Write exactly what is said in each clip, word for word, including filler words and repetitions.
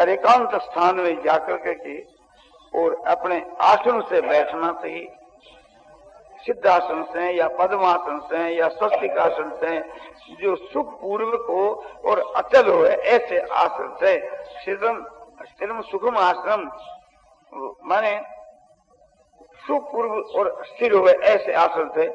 और एकांत स्थान में जाकर के और अपने आसन से बैठना चाहिए, सिद्धासन से या पद्मासन से या स्वस्तिक आसन से, जो सुख पूर्वक हो और अचल हो ऐसे आसन से। स्थिरम स्थिरम सुखम आश्रम माने सुख पूर्व और स्थिर हो ऐसे आसन से।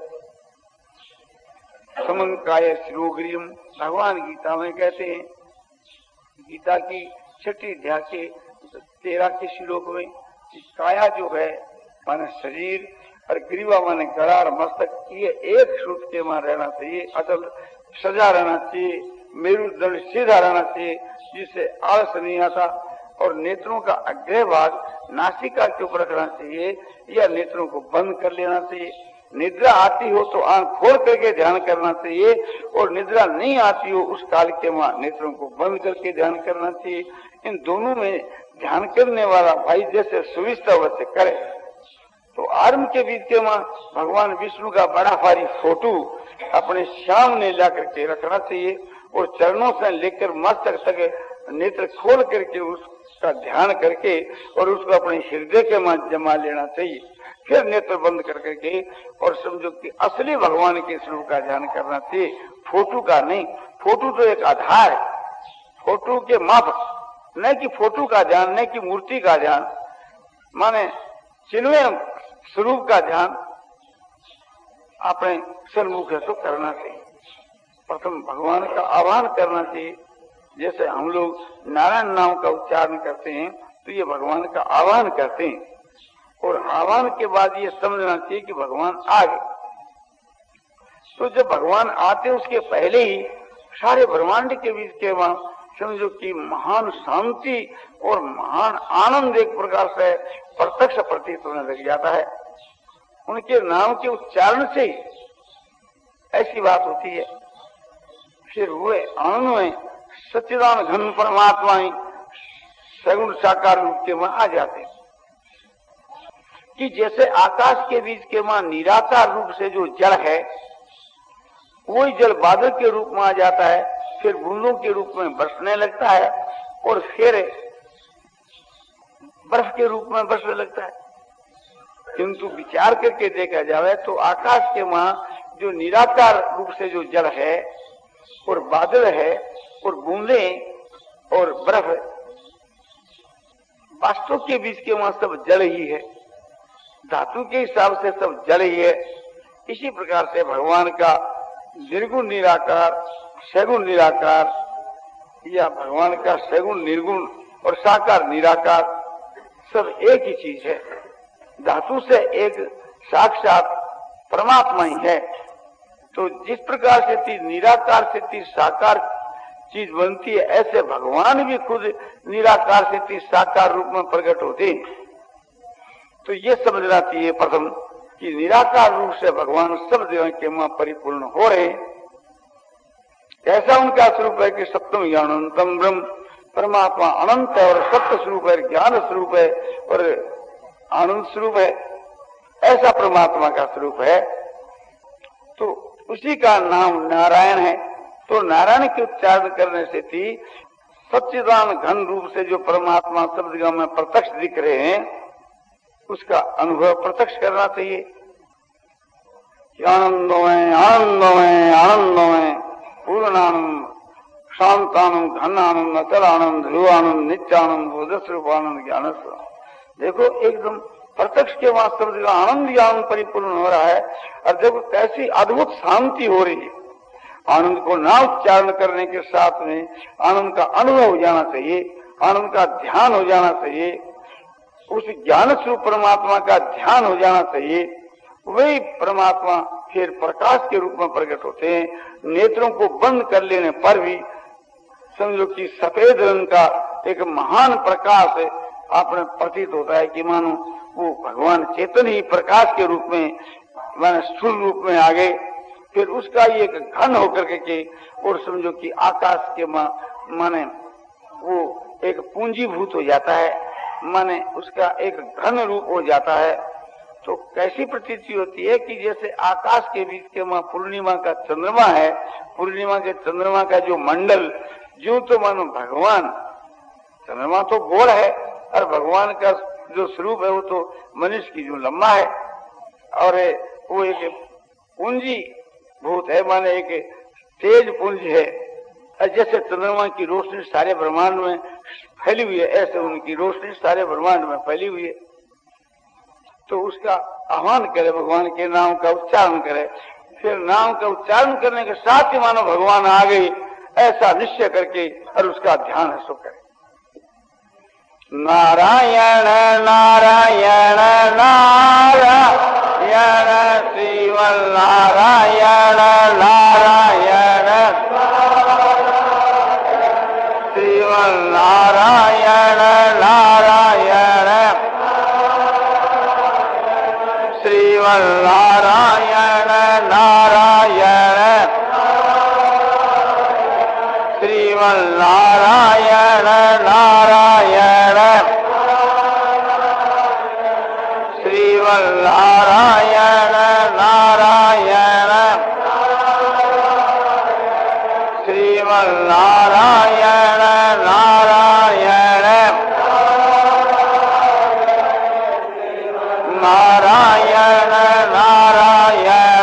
समंकाय शिरोग्रीम भगवान गीता में कहते हैं, गीता की छठी अध्याय के तेरह के श्लोक में, काया जो है माने शरीर और ग्रीवा माने गला और मस्तक, ये एक सूत्र के वहां रहना चाहिए, अचल सजा रहना चाहिए, मेरुदंड सीधा रहना चाहिए जिससे आलस नहीं आता। और नेत्रों का अग्रह भाग नासिका के ऊपर रखना चाहिए या नेत्रों को बंद कर लेना चाहिए। निद्रा आती हो तो आंख खोल करके ध्यान करना चाहिए, और निद्रा नहीं आती हो उस काल के वहां नेत्रों को बंद करके ध्यान करना चाहिए। इन दोनों में ध्यान करने वाला भाई जैसे सुविधा वैसे करे। तो आरंभ के बीच के वहां भगवान विष्णु का बड़ा भारी फोटो अपने सामने ला करके रखना चाहिए, और चरणों से लेकर मस्तक तक नेत्र खोल करके उसका ध्यान करके और उसको अपने हृदय के वहां जमा लेना चाहिए। फिर नेत्र बंद कर करके और समझो कि असली भगवान के स्वरूप का ध्यान करना चाहिए, फोटो का नहीं। फोटो तो एक आधार है, फोटो के माप, न कि फोटो का ध्यान, न कि मूर्ति का ध्यान, माने चिन्मय स्वरूप का ध्यान अपने सन्मुख है तो करना चाहिए। प्रथम भगवान का आह्वान करना चाहिए, जैसे हम लोग नारायण नाम का उच्चारण करते हैं तो ये भगवान का आह्वान करते हैं, और आह्वान के बाद ये समझना चाहिए कि भगवान आ गए। तो जब भगवान आते उसके पहले ही सारे ब्रह्मांड के बीच के वहां समझो कि महान शांति और महान आनंद एक प्रकार से प्रत्यक्ष प्रतीत होने लग जाता है। उनके नाम के उच्चारण से ही ऐसी बात होती है। फिर हुए आनंद में सच्चिदानंद घन परमात्मा ही सगुण साकार रूप के वहां आ जाते हैं, कि जैसे आकाश के बीच के वहां निराकार रूप से जो जल है वही जल बादल के रूप में आ जाता है, फिर बूंदों के रूप में बरसने लगता है, और फिर बर्फ के रूप में बरसने लगता है। किंतु विचार करके देखा जाए तो आकाश के वहां जो निराकार रूप से जो जल है और बादल है और बूंदे और बर्फ, वास्तव के बीच के वहां सब जल ही है, धातु के हिसाब से सब जल ही है। इसी प्रकार से भगवान का निर्गुण निराकार, सगुण निराकार, या भगवान का सगुण निर्गुण और साकार निराकार सब एक ही चीज है। धातु से एक साक्षात परमात्मा ही है। तो जिस प्रकार से तीन निराकार से तीन साकार चीज बनती है, ऐसे भगवान भी खुद निराकार से तीन साकार रूप में प्रकट होते हैं। तो ये समझना चाहिए प्रथम कि निराकार रूप से भगवान सब जगह के वहां परिपूर्ण हो रहे हैं। ऐसा उनका स्वरूप है कि सप्तम ज्ञानंतम ब्रह्म, परमात्मा अनंत है और सत्य स्वरूप है, ज्ञान स्वरूप है और आनंद स्वरूप है। ऐसा परमात्मा का स्वरूप है। तो उसी का नाम नारायण है। तो नारायण के उच्चारण करने से थी सच्चिदान घन रूप से जो परमात्मा सब जगह में प्रत्यक्ष दिख रहे हैं, उसका अनुभव प्रत्यक्ष करना चाहिए। आनंदमय आनंदमय आनंदमय पूर्णानंद शांतानंद घन आनंद अचल आनंद ध्रुव आनंद नित्यानंद बोध स्वरूप आनंद ज्ञान स्वरूप। देखो एकदम प्रत्यक्ष के वहां सब जगह आनंद ज्ञान परिपूर्ण हो रहा है। और जब कैसी अद्भुत शांति हो रही है, आनंद को ना उच्चारण करने के साथ में आनंद का अनुभव हो जाना चाहिए, आनंद का ध्यान हो जाना चाहिए, उस ज्ञान स्वरूप परमात्मा का ध्यान हो जाना चाहिए। वही परमात्मा फिर प्रकाश के रूप में प्रकट होते हैं। नेत्रों को बंद कर लेने पर भी समझो कि सफेद रंग का एक महान प्रकाश आपने प्रतीत होता है कि मानो वो भगवान चेतन ही प्रकाश के रूप में माने स्थूल रूप में आ गए। फिर उसका ये एक घन होकर के और समझो कि आकाश के माने वो एक पूंजीभूत हो जाता है, माने उसका एक घन रूप हो जाता है। तो कैसी प्रतीति होती है कि जैसे आकाश के बीच के वहां पूर्णिमा का चंद्रमा है, पूर्णिमा के चंद्रमा का जो मंडल जो तो मानो भगवान चंद्रमा तो गोल है और भगवान का जो स्वरूप है वो तो मनुष्य की जो लंबा है और वो एक पूंजी भूत है, माने एक तेज पुंज है। जैसे चंद्रमा की रोशनी सारे ब्रह्मांड में फैली हुई है, ऐसे उनकी रोशनी सारे ब्रह्मांड में फैली हुई है। तो उसका आह्वान करे, भगवान के नाम का उच्चारण करे, फिर नाम का उच्चारण करने के साथ ही मानो भगवान आ गई, ऐसा निश्चय करके और उसका ध्यान है सो करे। नारायण नारायण नारायण श्रीमन नारायण नारायण श्रीमन नारायण नारायण श्रीमन नारायण नारायण श्रीमन नारायण नारायण श्रीमन नारायण नारायण श्रीमन नारायण नारायण नारायण नारायण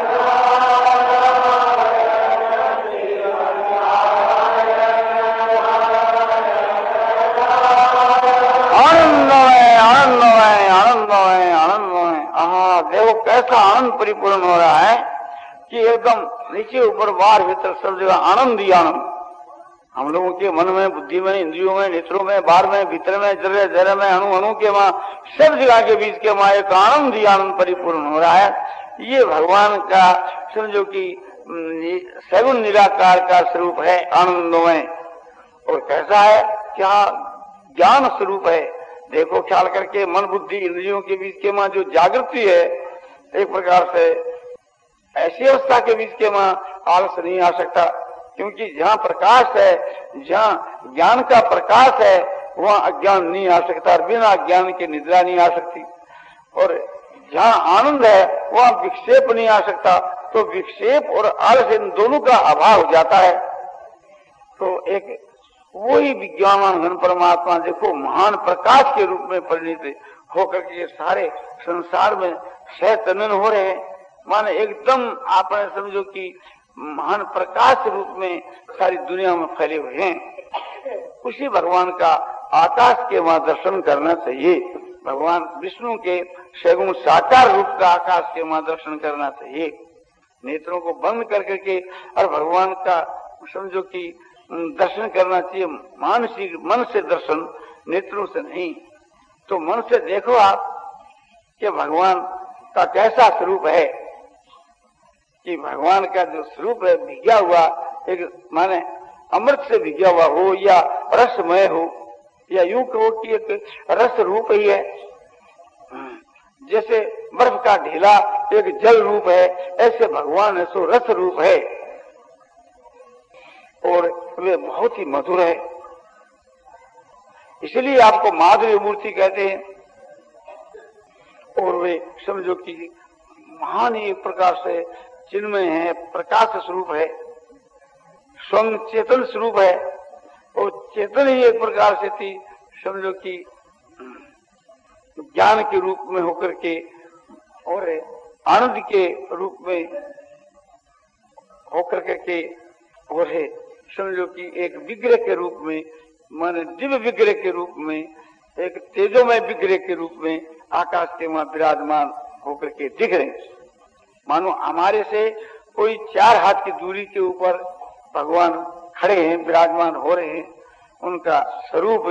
आनंदमय आनंदमय आनंदमय आनंदमय। हाँ देखो कैसा आनंद परिपूर्ण हो रहा है कि एकदम नीचे ऊपर बाहर भीतर सब जगह आनंद ही आनंद। हम लोगों के मन में, बुद्धि में, इंद्रियों में, नेत्रों में, बाहर में, भीतर में, जर्रे जर्रे में, अणु अणु के वहां सब जगह के बीच के वहां एक आनंद ही आनंद परिपूर्ण हो रहा है। ये भगवान का समझो कि सगुण निराकार का स्वरूप है आनंदमय। और कैसा है, क्या ज्ञान स्वरूप है। देखो ख्याल करके मन बुद्धि इंद्रियों के बीच के वहां जो जागृति है, एक प्रकार से ऐसी अवस्था के बीच के वहां आलस नहीं आ सकता, क्योंकि जहाँ प्रकाश है, जहाँ ज्ञान का प्रकाश है, वहाँ अज्ञान नहीं आ सकता और बिना ज्ञान के निद्रा नहीं आ सकती। और जहाँ आनंद है वहाँ विक्षेप नहीं आ सकता, तो विक्षेप और आलस इन दोनों का अभाव हो जाता है। तो एक वही विज्ञानवान घन परमात्मा देखो महान प्रकाश के रूप में परिणित होकर के सारे संसार में सहतनन हो रहे हैं। माने एकदम आपने समझो कि महान प्रकाश रूप में सारी दुनिया में फैले हुए हैं। उसी भगवान का आकाश के वहां दर्शन करना चाहिए। भगवान विष्णु के सगुण साकार रूप का आकाश के वहां दर्शन करना चाहिए। नेत्रों को बंद कर करके और भगवान का समझो कि दर्शन करना चाहिए, मानसिक मन से दर्शन, नेत्रों से नहीं। तो मन से देखो आप कि भगवान का कैसा स्वरूप है, कि भगवान का जो स्वरूप है भिगा हुआ, एक माने अमृत से भिगा हुआ हो या रसमय हो, या यूं कहो कि एक रस रूप ही है। जैसे बर्फ का ढीला एक जल रूप है, ऐसे भगवान है सो रस रूप है और वे बहुत ही मधुर है। इसलिए आपको माधुर्य मूर्ति कहते हैं। और वे समझो कि महान ही एक प्रकार से चिन्मय है, प्रकाश स्वरूप है, स्वयं चेतन स्वरूप है। और चेतन ही एक प्रकार से थी समझो कि ज्ञान के रूप में होकर के और आनंद के रूप में होकर के और है समझो कि एक विग्रह के रूप में, माने दिव्य विग्रह के रूप में, एक तेजोमय विग्रह के रूप में आकाश के वहां विराजमान होकर के दिख रहे। मानो हमारे से कोई चार हाथ की दूरी के ऊपर भगवान खड़े हैं, विराजमान हो रहे हैं। उनका स्वरूप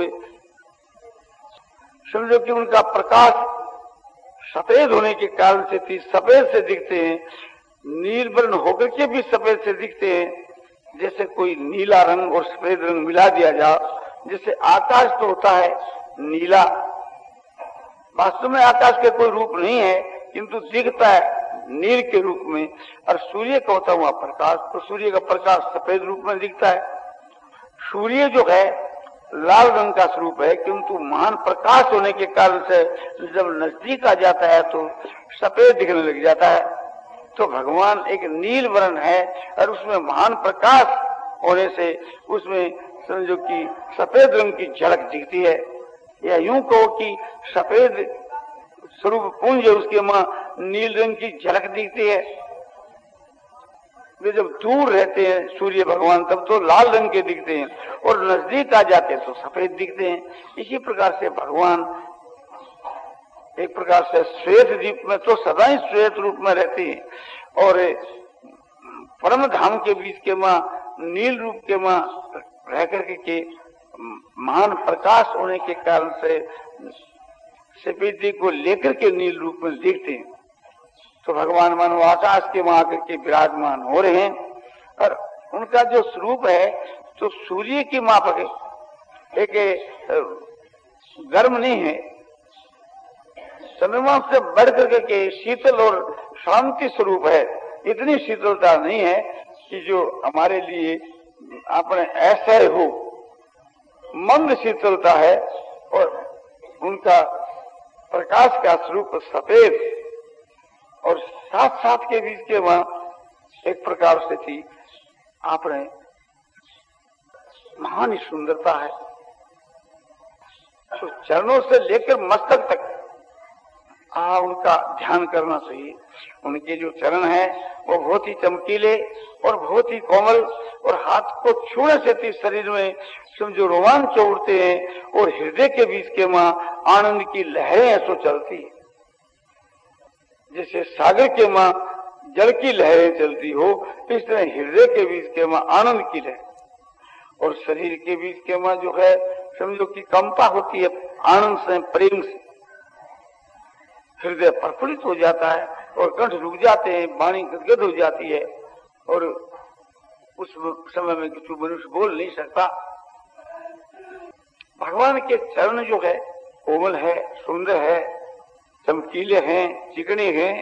समझो कि उनका प्रकाश सफेद होने के कारण से थी, सफेद से दिखते हैं, नीलवर्ण होकर के भी सफेद से दिखते हैं। जैसे कोई नीला रंग और सफेद रंग मिला दिया जाए, जैसे आकाश तो होता है नीला, वास्तव में आकाश के कोई रूप नहीं है, किंतु दिखता है नील के रूप में। और सूर्य का होता हुआ प्रकाश, तो सूर्य का प्रकाश सफेद रूप में दिखता है। सूर्य जो है लाल रंग का स्वरूप है, किंतु महान प्रकाश होने के कारण से जब नजदीक आ जाता है तो सफेद दिखने लग जाता है। तो भगवान एक नील वर्ण है और उसमें महान प्रकाश होने से उसमें समझो कि सफेद रंग की झलक दिखती है, या यूं कहो कि सफेद स्वरूप पुंज है उसके मां नील रंग की झलक दिखती है। वे जब दूर रहते हैं सूर्य भगवान तब तो लाल रंग के दिखते हैं, और नजदीक आ जाते हैं तो सफेद दिखते हैं। इसी प्रकार से भगवान एक प्रकार से श्वेत दीप में तो सदा ही श्वेत रूप में रहते हैं, और परम धाम के बीच के मां नील रूप के मां रह करके के महान प्रकाश होने के कारण से सफेदी को लेकर के नील रूप में दिखते हैं। तो भगवान मानो आकाश के वहां आकर के विराजमान हो रहे हैं, और उनका जो स्वरूप है तो सूर्य की माफक है, एक गर्म नहीं है, चंद्रमा से बढ़ करके के शीतल और शांति स्वरूप है। इतनी शीतलता नहीं है कि जो हमारे लिए अपने ऐसा हो, मंद शीतलता है, और उनका प्रकाश का स्वरूप सफेद, और साथ साथ के बीच के वहां एक प्रकार से थी आपने महान सुंदरता है। तो चरणों से लेकर मस्तक तक आ उनका ध्यान करना चाहिए। उनके जो चरण है वो बहुत ही चमकीले और बहुत ही कोमल, और हाथ को छूने से शरीर में समझो रोमांच उठते हैं, और हृदय के बीच के मां आनंद की लहरें ऐसो चलती है जैसे सागर के मां जल की लहरें चलती हो, इस तरह हृदय के बीच के मां आनंद की लहर, और शरीर के बीच के मां जो है समझो कि कंपा होती है आनंद से, प्रेम से। हृदय प्रफुल्लित हो जाता है और कंठ रुक जाते हैं, वाणी गदगद हो जाती है, और उस समय में कुछ मनुष्य बोल नहीं सकता। भगवान के चरण जो है कोमल है, सुंदर है, चमकीले हैं, चिकने हैं।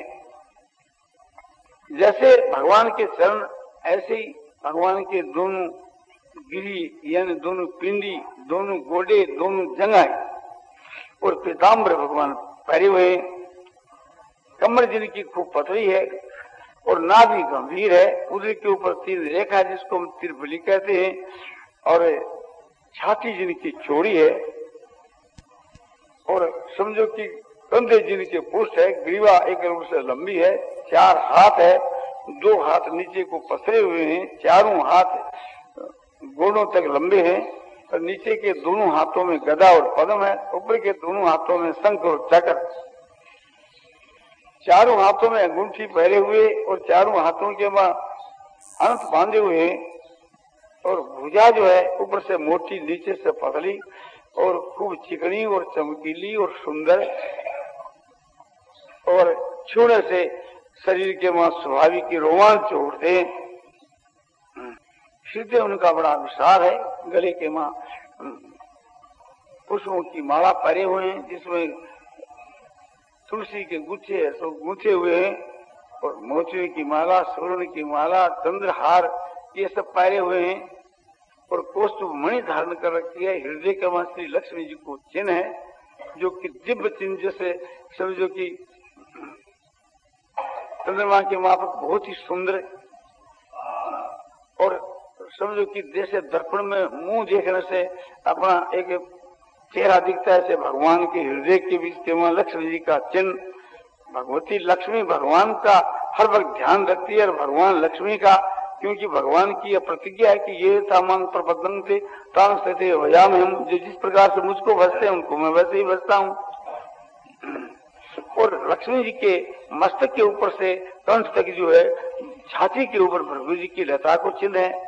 जैसे भगवान के चरण ऐसे ही भगवान के दोनों गिरी यानी दोनों पिंडी, दोनों गोडे, दोनों जंघाएं और पीताम्बर भगवान पहरे हुए। कमर जिनकी खूब पतली है और नाभि गंभीर है, उधर के ऊपर तीन रेखा जिसको हम त्रिभुली कहते हैं, और छाती जिनकी चौड़ी है, और समझो कि कंधे जिनके पुष्ट है, ग्रीवा एक रूप से लंबी है, चार हाथ है, दो हाथ नीचे को पसरे हुए हैं, चारों हाथ गोड़ों तक लंबे हैं, और नीचे के दोनों हाथों में गदा और पद्म है, ऊपर के दोनों हाथों में शंख और चक्र, चारों हाथों में अंगूठी पहरे हुए और चारों हाथों के मां अंत बांधे हुए हैं, और भुजा जो है ऊपर से मोटी नीचे से पतली और खूब चिकनी और चमकीली और सुंदर, और छूने से शरीर के मां स्वाभाविक रोमांच उठते हैं। हृदय उनका बड़ा विशाल है, गले के मां पुष्पों की माला पहरे हुए हैं जिसमें तुलसी के गुच्छे तो गुच्छे हुए हैं, और मोतियों की माला, स्वर्ण की माला, चंद्रहार ये सब पहरे हुए हैं, और कौस्तुभ मणि धारण कर रखी है। हृदय के मां श्री लक्ष्मी जी को चिन्ह है जो कि दिव्य चिन्ह जैसे समझो कि चंद्रमा के माफक बहुत ही सुंदर, और समझो कि जैसे दर्पण में मुंह देखने से अपना एक चेहरा दिखता है, ऐसे भगवान के हृदय के बीच के मां लक्ष्मी जी का चिन्ह। भगवती लक्ष्मी भगवान का हर वक्त ध्यान रखती है, और भगवान लक्ष्मी का, क्योंकि भगवान की यह प्रतिज्ञा है कि ये तामांग प्रबंधन से तांग से वयाम हम, जो जिस प्रकार से मुझको बसते हैं उनको मैं वैसे ही बसता हूँ। और लक्ष्मी जी के मस्तक के ऊपर से कंठ तक जो है छाती के ऊपर भृगु जी की लता को चिन्ह है,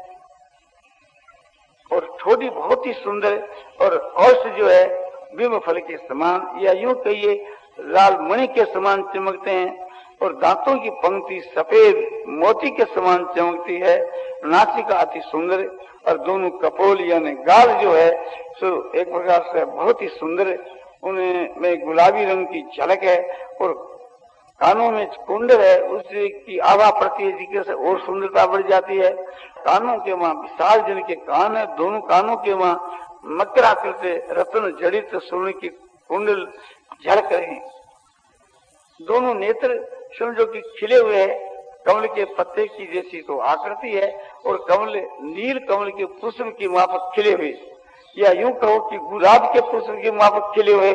और ठोड़ी बहुत ही सुंदर, और औष जो है बिंब फल के समान या यूं कहिए लाल मणि के समान चमकते हैं, और दांतों की पंक्ति सफेद मोती के समान चमकती है। नासिका अति सुंदर, और दोनों कपोल यानी गाल जो है सो एक प्रकार से बहुत ही सुंदर, उनमें गुलाबी रंग की झलक है, और कानों में कुंडल है उससे की आभा पड़ती है जिससे और सुंदरता बढ़ जाती है। कानों के मां विशाल जिनके कान है, दोनों कानों के मां मकरा करते रत्न जड़ित सोने की कुंडल झलक रहे हैं। दोनों नेत्र समझो कि खिले हुए हैं, कमल के पत्ते की जैसी तो आकृति है, और कमल नील कमल के पुष्प की माफक खिले हुए, या यूं कहो कि गुलाब के पुष्प की माफक खिले हुए,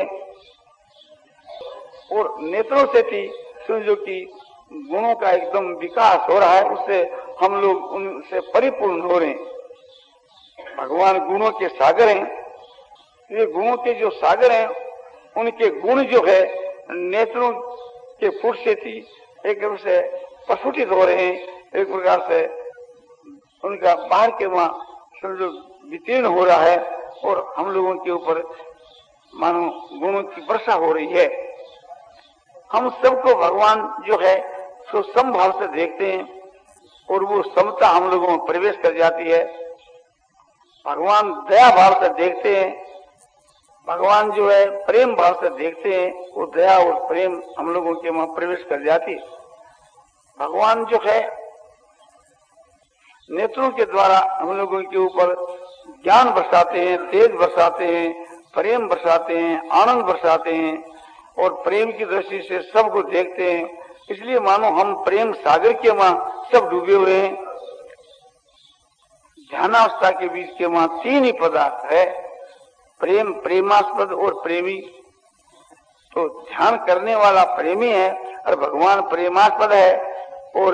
और नेत्रों से भी समझो कि गुणों का एकदम विकास हो रहा है, उससे हम लोग उनसे परिपूर्ण हो रहे हैं। भगवान गुणों के सागर हैं, ये गुणों के जो सागर हैं उनके गुण जो है नेत्रों के फुट से थी एक तरह से प्रस्फुटित हो रहे हैं, एक प्रकार से उनका बाहर के वहां समझो वितीर्ण हो रहा है, और हम लोगों के ऊपर मानो गुणों की वर्षा हो रही है। हम सबको भगवान जो है सो समभाव से देखते हैं, और वो समता हम लोगों में प्रवेश कर जाती है। भगवान दया भाव से देखते हैं, भगवान जो है प्रेम भाव से देखते हैं, वो दया और प्रेम हम लोगों के वहां प्रवेश कर जाती है। भगवान जो है नेत्रों के द्वारा हम लोगों के ऊपर ज्ञान बरसाते हैं, तेज बरसाते हैं, प्रेम बरसाते हैं, आनंद बरसाते हैं, और प्रेम की दृष्टि से सबको देखते हैं। इसलिए मानो हम प्रेम सागर के वहां सब डूबे हुए हैं। ध्यानावस्था के बीच के वहां तीन ही पदार्थ है, प्रेम, प्रेमास्पद और प्रेमी। तो ध्यान करने वाला प्रेमी है और भगवान प्रेमास्पद है, और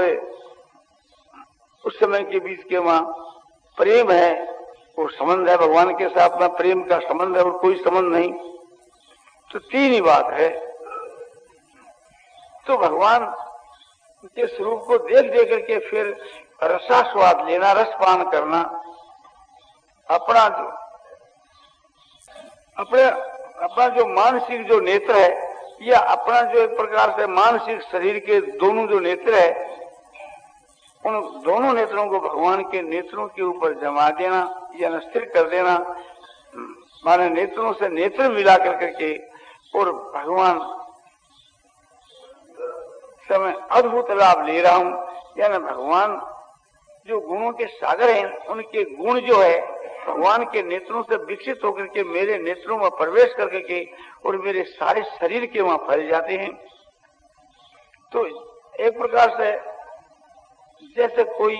उस समय के बीच के वहां प्रेम है, वो संबंध है भगवान के साथ में, प्रेम का संबंध है और कोई संबंध नहीं। तो तीन ही बात है। तो भगवान के स्वरूप को देख देख करके फिर रसास्वाद लेना, रसपान करना, अपना जो अपने अपना जो मानसिक जो नेत्र है, या अपना जो एक प्रकार से मानसिक शरीर के दोनों जो नेत्र है, उन दोनों नेत्रों को भगवान के नेत्रों के ऊपर जमा देना या स्थिर कर देना, माने नेत्रों से नेत्र मिला कर करके, और भगवान से मैं अद्भुत लाभ ले रहा हूं। यानी भगवान जो गुणों के सागर हैं, उनके गुण जो है भगवान के नेत्रों से विकसित होकर के मेरे नेत्रों में प्रवेश करके के और मेरे सारे शरीर के वहां फैल जाते हैं। तो एक प्रकार से जैसे कोई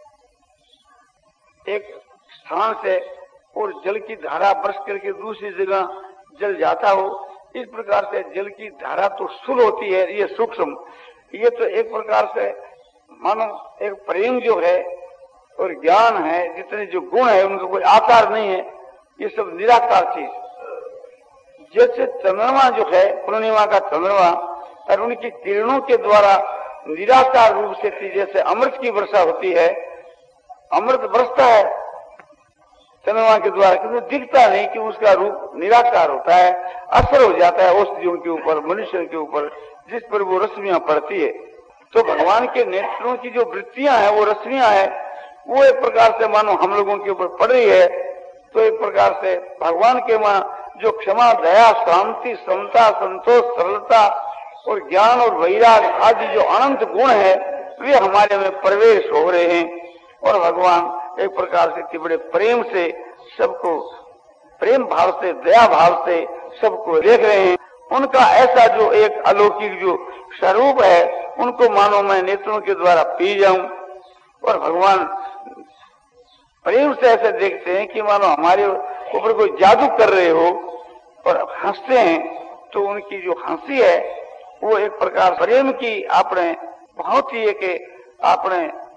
एक स्थान से और जल की धारा बरस करके दूसरी जगह जल जाता हो, इस प्रकार से जल की धारा तो स्थूल होती है, ये सूक्ष्म, ये तो एक प्रकार से मानो एक प्रेम जो है और ज्ञान है, जितने जो गुण है उनका कोई आकार नहीं है, ये सब निराकार चीज। जैसे चंद्रमा जो है, पूर्णिमा का चंद्रमा, और उनकी किरणों के द्वारा निराकार रूप से थी, जैसे अमृत की वर्षा होती है, अमृत बरसता है चंद्रमा के द्वारा, किंतु दिखता नहीं कि उसका रूप निराकार होता है, असर हो जाता है औषधियों के ऊपर, मनुष्य के ऊपर, जिस पर वो रश्मियां पड़ती है। तो भगवान के नेत्रों की जो वृत्तियां हैं, वो रश्मियां हैं, वो एक प्रकार से मानो हम लोगों के ऊपर पड़ रही है। तो एक प्रकार से भगवान के वहां जो क्षमा, दया, शांति, समता, संतोष, सरलता और ज्ञान और वैराग आदि जो अनंत गुण है, वे हमारे में प्रवेश हो रहे हैं, और भगवान एक प्रकार से इतने बड़े प्रेम से सबको, प्रेम भाव से, दया भाव से सबको देख रहे हैं। उनका ऐसा जो एक अलौकिक जो स्वरूप है, उनको मानो मैं नेत्रों के द्वारा पी जाऊं, और भगवान प्रेम से ऐसे देखते हैं कि मानो हमारे ऊपर कोई जादू कर रहे हो, और हंसते हैं। तो उनकी जो हंसी है वो एक प्रकार प्रेम की आपने बहुत ही एक आपने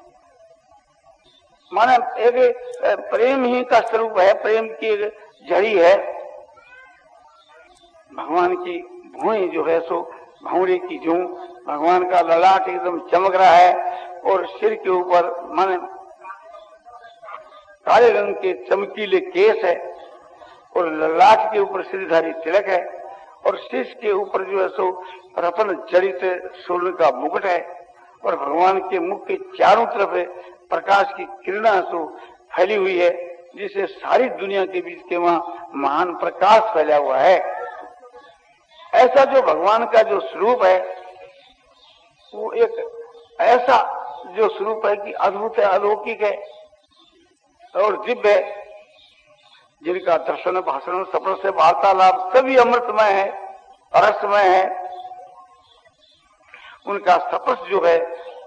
माने एक प्रेम ही का स्वरूप है, प्रेम की एक जड़ी है। भगवान की भुएं जो है सो भौरे की जूं, भगवान का ललाट एकदम चमक रहा है, और सिर के ऊपर माने काले रंग के चमकीले केस है, और ललाट के ऊपर श्रीधारी तिलक है, और शीश के ऊपर जो है सो रतन जड़ित स्वर्ण का मुकुट है, और भगवान के मुख के चारों तरफ प्रकाश की किरणा सो फैली हुई है, जिसे सारी दुनिया के बीच के वहां महान प्रकाश फैला हुआ है। ऐसा जो भगवान का जो स्वरूप है, वो एक ऐसा जो स्वरूप है कि अद्भुत है, अलौकिक है और दिव्य है, जिनका दर्शन, भाषण, सपन से वार्तालाप सभी अमृतमय है, रसमय है। उनका स्पर्श जो है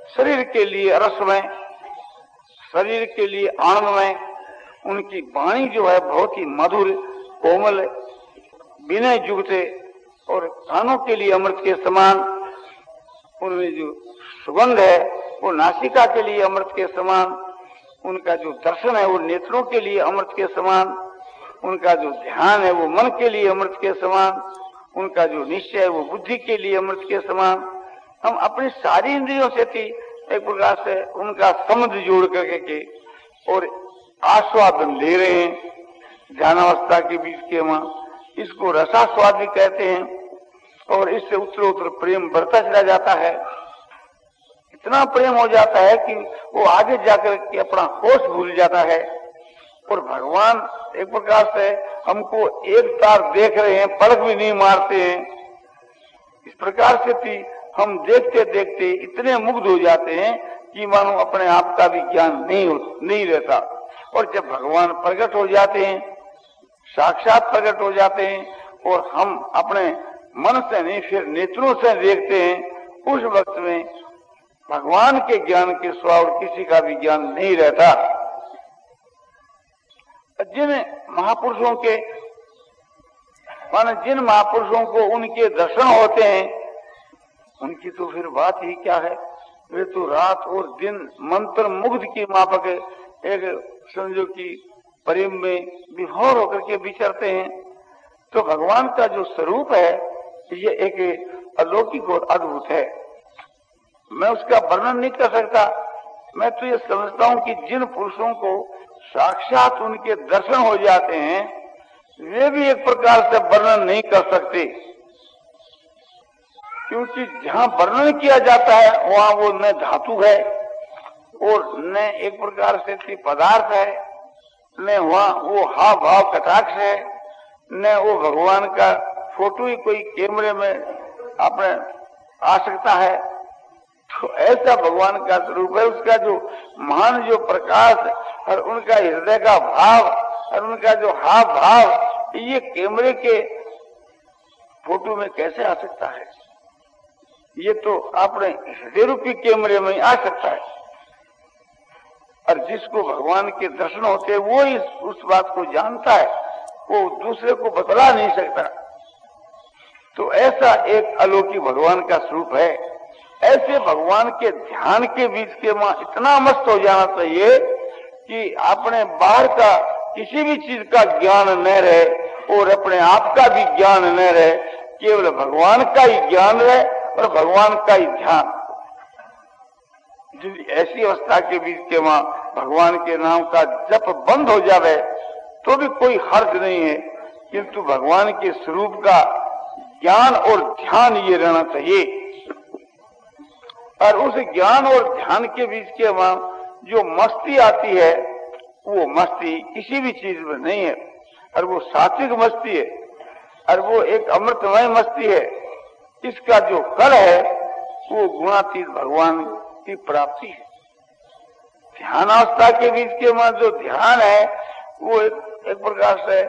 शरीर के लिए रसमय, शरीर के लिए आनंदमय। उनकी वाणी जो है बहुत ही मधुर, कोमल, विनय युक्त और कानों के लिए अमृत के समान। उनमें जो सुगंध है वो नासिका के लिए अमृत के समान। उनका जो दर्शन है वो नेत्रों के लिए अमृत के समान। उनका जो ध्यान है वो मन के लिए अमृत के समान। उनका जो निश्चय है वो बुद्धि के लिए अमृत के समान। हम अपनी सारी इंद्रियों से थी एक प्रकार से उनका संबंध जोड़ करके के और आस्वादन ले रहे हैं ध्यानावस्था के बीच के वहां। इसको रसास्वाद भी कहते हैं। और इससे उत्तरोत्तर प्रेम बढ़ता चला जाता है। इतना प्रेम हो जाता है कि वो आगे जाकर के अपना होश भूल जाता है। और भगवान एक प्रकार से हमको एक तार देख रहे हैं, पलक भी नहीं मारते हैं। इस प्रकार से भी हम देखते देखते इतने मुग्ध हो जाते हैं कि मानो अपने आप का भी ज्ञान नहीं हो नहीं रहता। और जब भगवान प्रकट हो जाते हैं, साक्षात प्रकट हो जाते हैं और हम अपने मन से नहीं फिर नेत्रों से देखते हैं, उस वक्त में भगवान के ज्ञान के सिवा और किसी का भी ज्ञान नहीं रहता। जिन महापुरुषों के माने जिन महापुरुषों को उनके दर्शन होते हैं उनकी तो फिर बात ही क्या है। वे तो रात और दिन मंत्र मुग्ध की माफक एक समझो कि प्रेम में विभोर होकर के विचरते हैं। तो भगवान का जो स्वरूप है ये एक अलौकिक और अद्भुत है। मैं उसका वर्णन नहीं कर सकता। मैं तो ये समझता हूँ कि जिन पुरुषों को साक्षात उनके दर्शन हो जाते हैं वे भी एक प्रकार से वर्णन नहीं कर सकते, क्योंकि जहाँ वर्णन किया जाता है वहाँ वो न धातु है और न एक प्रकार से पदार्थ है, न वहाँ वो हाव भाव कटाक्ष है, न वो भगवान का फोटो ही कोई कैमरे में आपने आ सकता है। तो ऐसा भगवान का स्वरूप है। उसका जो महान जो प्रकाश और उनका हृदय का भाव और उनका जो हाव भाव ये कैमरे के फोटो में कैसे आ सकता है। ये तो अपने हृदय रूपी कैमरे में आ सकता है। और जिसको भगवान के दर्शन होते हैं वो इस उस बात को जानता है, वो दूसरे को बतला नहीं सकता। तो ऐसा एक अलौकिक भगवान का स्वरूप है। ऐसे भगवान के ध्यान के बीच के मां इतना मस्त हो जाना चाहिए कि अपने बाहर का किसी भी चीज का ज्ञान न रहे और अपने आप का भी ज्ञान न रहे, केवल भगवान का ही ज्ञान रहे और भगवान का ही ध्यान। यदि ऐसी अवस्था के बीच के मां भगवान के नाम का जप बंद हो जावे तो भी कोई हर्ज नहीं है, किंतु भगवान के स्वरूप का ज्ञान और ध्यान ये रहना चाहिए। और उस ज्ञान और ध्यान के बीच के वहां जो मस्ती आती है वो मस्ती किसी भी चीज में नहीं है, और वो सात्विक मस्ती है और वो एक अमृतमय मस्ती है। इसका जो फल है वो गुणातीत भगवान की प्राप्ति है। ध्यानावस्था के बीच के वहां जो ध्यान है वो एक, एक प्रकार से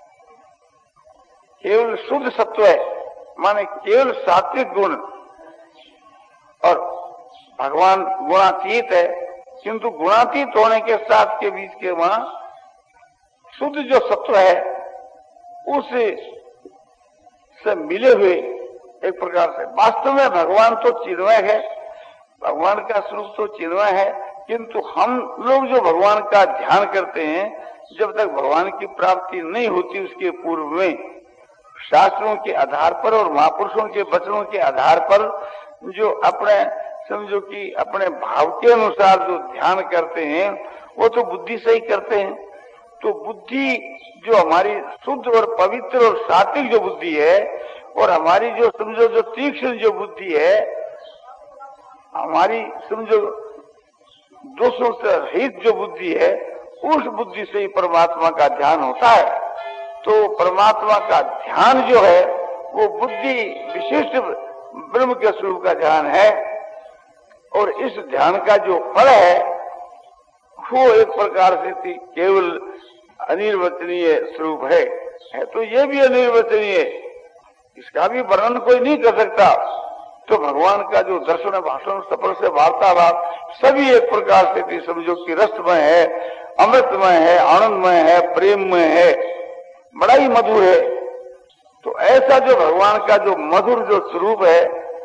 केवल शुद्ध सत्व है, माने केवल सात्विक गुण। और भगवान गुणातीत है, किंतु गुणातीत होने के साथ के बीच के वहां शुद्ध जो सत्व है उसे से मिले हुए एक प्रकार से वास्तव में भगवान तो चिन्मय है, भगवान का स्वरूप तो चिन्मय है, किंतु हम लोग जो भगवान का ध्यान करते हैं जब तक भगवान की प्राप्ति नहीं होती उसके पूर्व में शास्त्रों के आधार पर और महापुरुषों के वचनों के आधार पर जो अपने समझो कि अपने भाव के अनुसार जो ध्यान करते हैं वो तो बुद्धि से ही करते हैं। तो बुद्धि जो हमारी शुद्ध और पवित्र और सात्विक जो बुद्धि है और हमारी जो समझो जो तीक्ष्ण जो बुद्धि है, हमारी समझो दोषों से रहित जो बुद्धि है, उस बुद्धि से ही परमात्मा का ध्यान होता है। तो परमात्मा का ध्यान जो है वो बुद्धि विशिष्ट ब्रह्म के स्वरूप का ध्यान है। और इस ध्यान का जो फल है वो एक प्रकार से केवल अनिर्वचनीय स्वरूप है, है तो ये भी अनिर्वचनीय, इसका भी वर्णन कोई नहीं कर सकता। तो भगवान का जो दर्शन भाषण सफर से वार्तालाप सभी एक प्रकार से समझो कि रसमय है, अमृतमय है, आनंदमय है, प्रेममय है, बड़ा ही मधुर है। तो ऐसा जो भगवान का जो मधुर जो स्वरूप है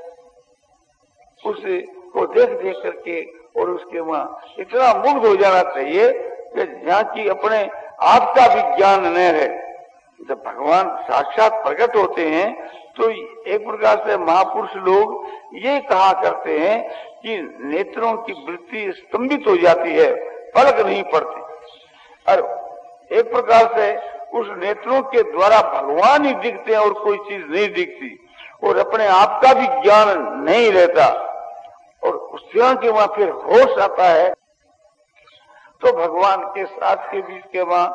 उसको देख देख करके और उसके वहां इतना मुग्ध हो जाना चाहिए कि जहाँ की अपने आप का भी ज्ञान न है। जब भगवान साक्षात प्रकट होते हैं तो एक प्रकार से महापुरुष लोग ये कहा करते हैं कि नेत्रों की वृत्ति स्तंभित हो जाती है, पलक नहीं पड़ती, और एक प्रकार से उस नेत्रों के द्वारा भगवान ही दिखते हैं और कोई चीज नहीं दिखती, और अपने आप का भी ज्ञान नहीं रहता, और उसके के वहां फिर होश आता है। तो भगवान के साथ के बीच के वहां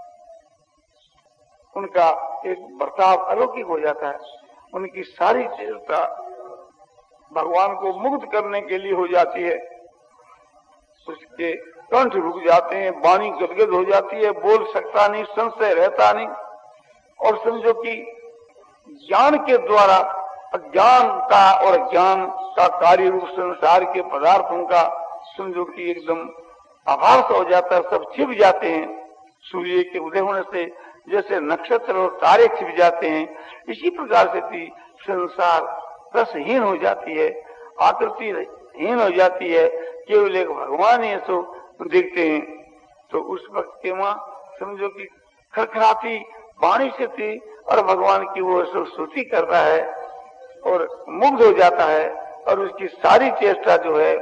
उनका एक बर्ताव अलौकिक हो जाता है। उनकी सारी चेष्टा भगवान को मुग्ध करने के लिए हो जाती है। उसके कंठ रुक जाते हैं, वाणी गदगद हो जाती है, बोल सकता नहीं, संशय रहता नहीं, और समझो कि ज्ञान के द्वारा अज्ञान का और ज्ञान का कार्य रूप संसार के पदार्थों का समझो कि एकदम आभास हो जाता है, सब छिप जाते हैं। सूर्य के उदय होने से जैसे नक्षत्र और तारे छिप जाते हैं, इसी प्रकार से भी संसार रसहीन हो जाती है, आकृति हीन हो जाती है, केवल एक भगवान ही सो देखते हैं। तो उस वक्त के वहां समझो कि खरखराती वाणी से थी और भगवान की वो स्तुति करता है और मुग्ध हो जाता है, और उसकी सारी चेष्टा जो है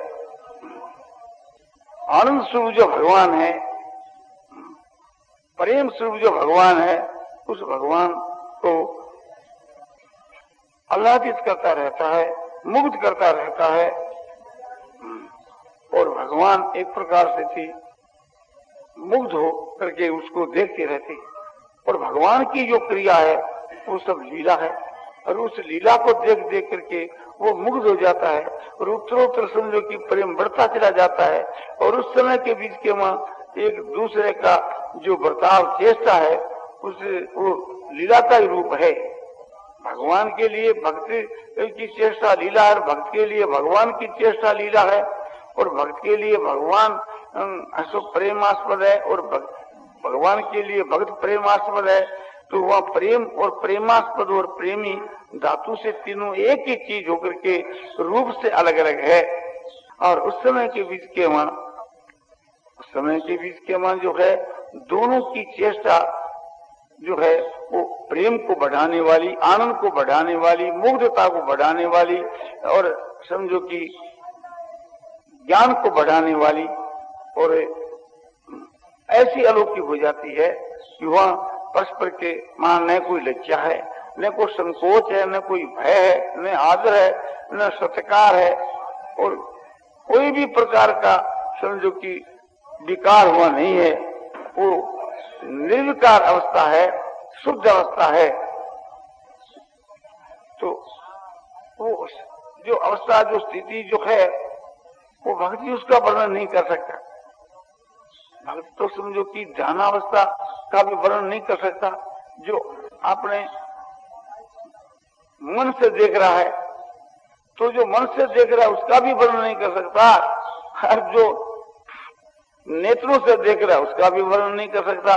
आनंद स्वरूप जो भगवान है, प्रेम स्वरूप जो भगवान है, उस भगवान को आह्लादित करता रहता है, मुग्ध करता रहता है। और भगवान एक प्रकार से थी मुग्ध हो करके उसको देखते रहते, और भगवान की जो क्रिया है वो सब लीला है, और उस लीला को देख देख करके वो मुग्ध हो जाता है, और उत्तरोत्तर समझो कि प्रेम बढ़ता चला जाता है। और उस समय के बीच के वहां एक दूसरे का जो बर्ताव चेष्टा है उस वो लीला का ही रूप है। भगवान के लिए भक्ति की चेष्टा लीला है, भक्त के लिए भगवान की चेष्टा लीला है, और भक्त के लिए भगवान अशोक प्रेमास्पद है, और भगवान के लिए भक्त प्रेमास्पद है। तो वह प्रेम और प्रेमास्पद और प्रेमी धातु से तीनों एक ही चीज होकर के रूप से अलग अलग है। और उस समय के बीच के वहां उस समय के बीच के वहां जो है दोनों की चेष्टा जो है वो प्रेम को बढ़ाने वाली, आनंद को बढ़ाने वाली, मुग्धता को बढ़ाने वाली, और समझो कि ज्ञान को बढ़ाने वाली, और ऐसी अलौकिक हो जाती है कि वह परस्पर के वहां न कोई लज्जा है, न कोई संकोच है, न कोई भय है, न आदर है, न सत्कार है, और कोई भी प्रकार का समझो कि विकार हुआ नहीं है। वो निर्विकार अवस्था है, शुद्ध अवस्था है। तो वो जो अवस्था जो स्थिति जो है वो भक्ति उसका वर्णन नहीं कर सकता। भक्त तो समझो कि ध्यानावस्था का भी वर्णन नहीं कर सकता। जो अपने मन से देख रहा है तो जो मन से देख रहा है उसका भी वर्णन नहीं कर सकता, और जो नेत्रों से देख रहा है उसका भी वर्णन नहीं कर सकता।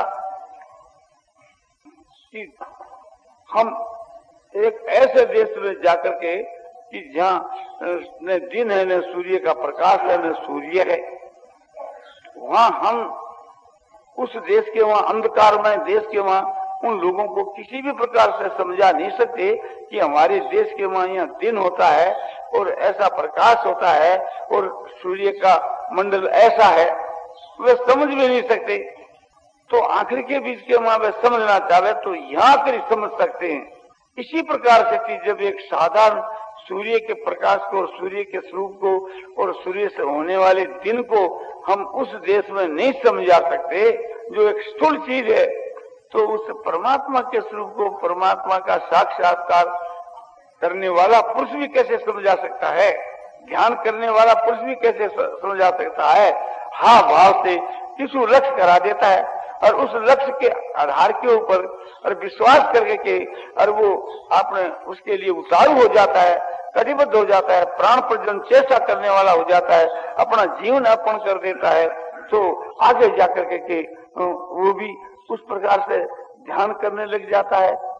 कि हम एक ऐसे देश में जाकर के कि जहाँ न दिन है, न सूर्य का प्रकाश है, न सूर्य है, वहाँ हम उस देश के वहाँ अंधकारमय देश के वहाँ उन लोगों को किसी भी प्रकार से समझा नहीं सकते कि हमारे देश के वहाँ यहाँ दिन होता है और ऐसा प्रकाश होता है और सूर्य का मंडल ऐसा है, वे समझ भी नहीं सकते। तो आखिर के बीच के वहाँ वे समझना चाहे तो यहाँ कर समझ सकते हैं। इसी प्रकार से कि जब एक साधारण सूर्य के प्रकाश को और सूर्य के स्वरूप को और सूर्य से होने वाले दिन को हम उस देश में नहीं समझा सकते जो एक स्थूल चीज है, तो उस परमात्मा के स्वरूप को, परमात्मा का साक्षात्कार करने वाला पुरुष भी कैसे समझा सकता है, ध्यान करने वाला पुरुष भी कैसे समझा सकता है। हाँ भाव से किसी लक्ष्य करा देता है, और उस लक्ष्य के आधार के ऊपर और विश्वास करके के और वो आपने उसके लिए उतारू हो जाता है, कटिबद्ध हो जाता है, प्राण प्रजन चेष्टा करने वाला हो जाता है, अपना जीवन अर्पण कर देता है, तो आगे जाकर के, के वो भी उस प्रकार से ध्यान करने लग जाता है।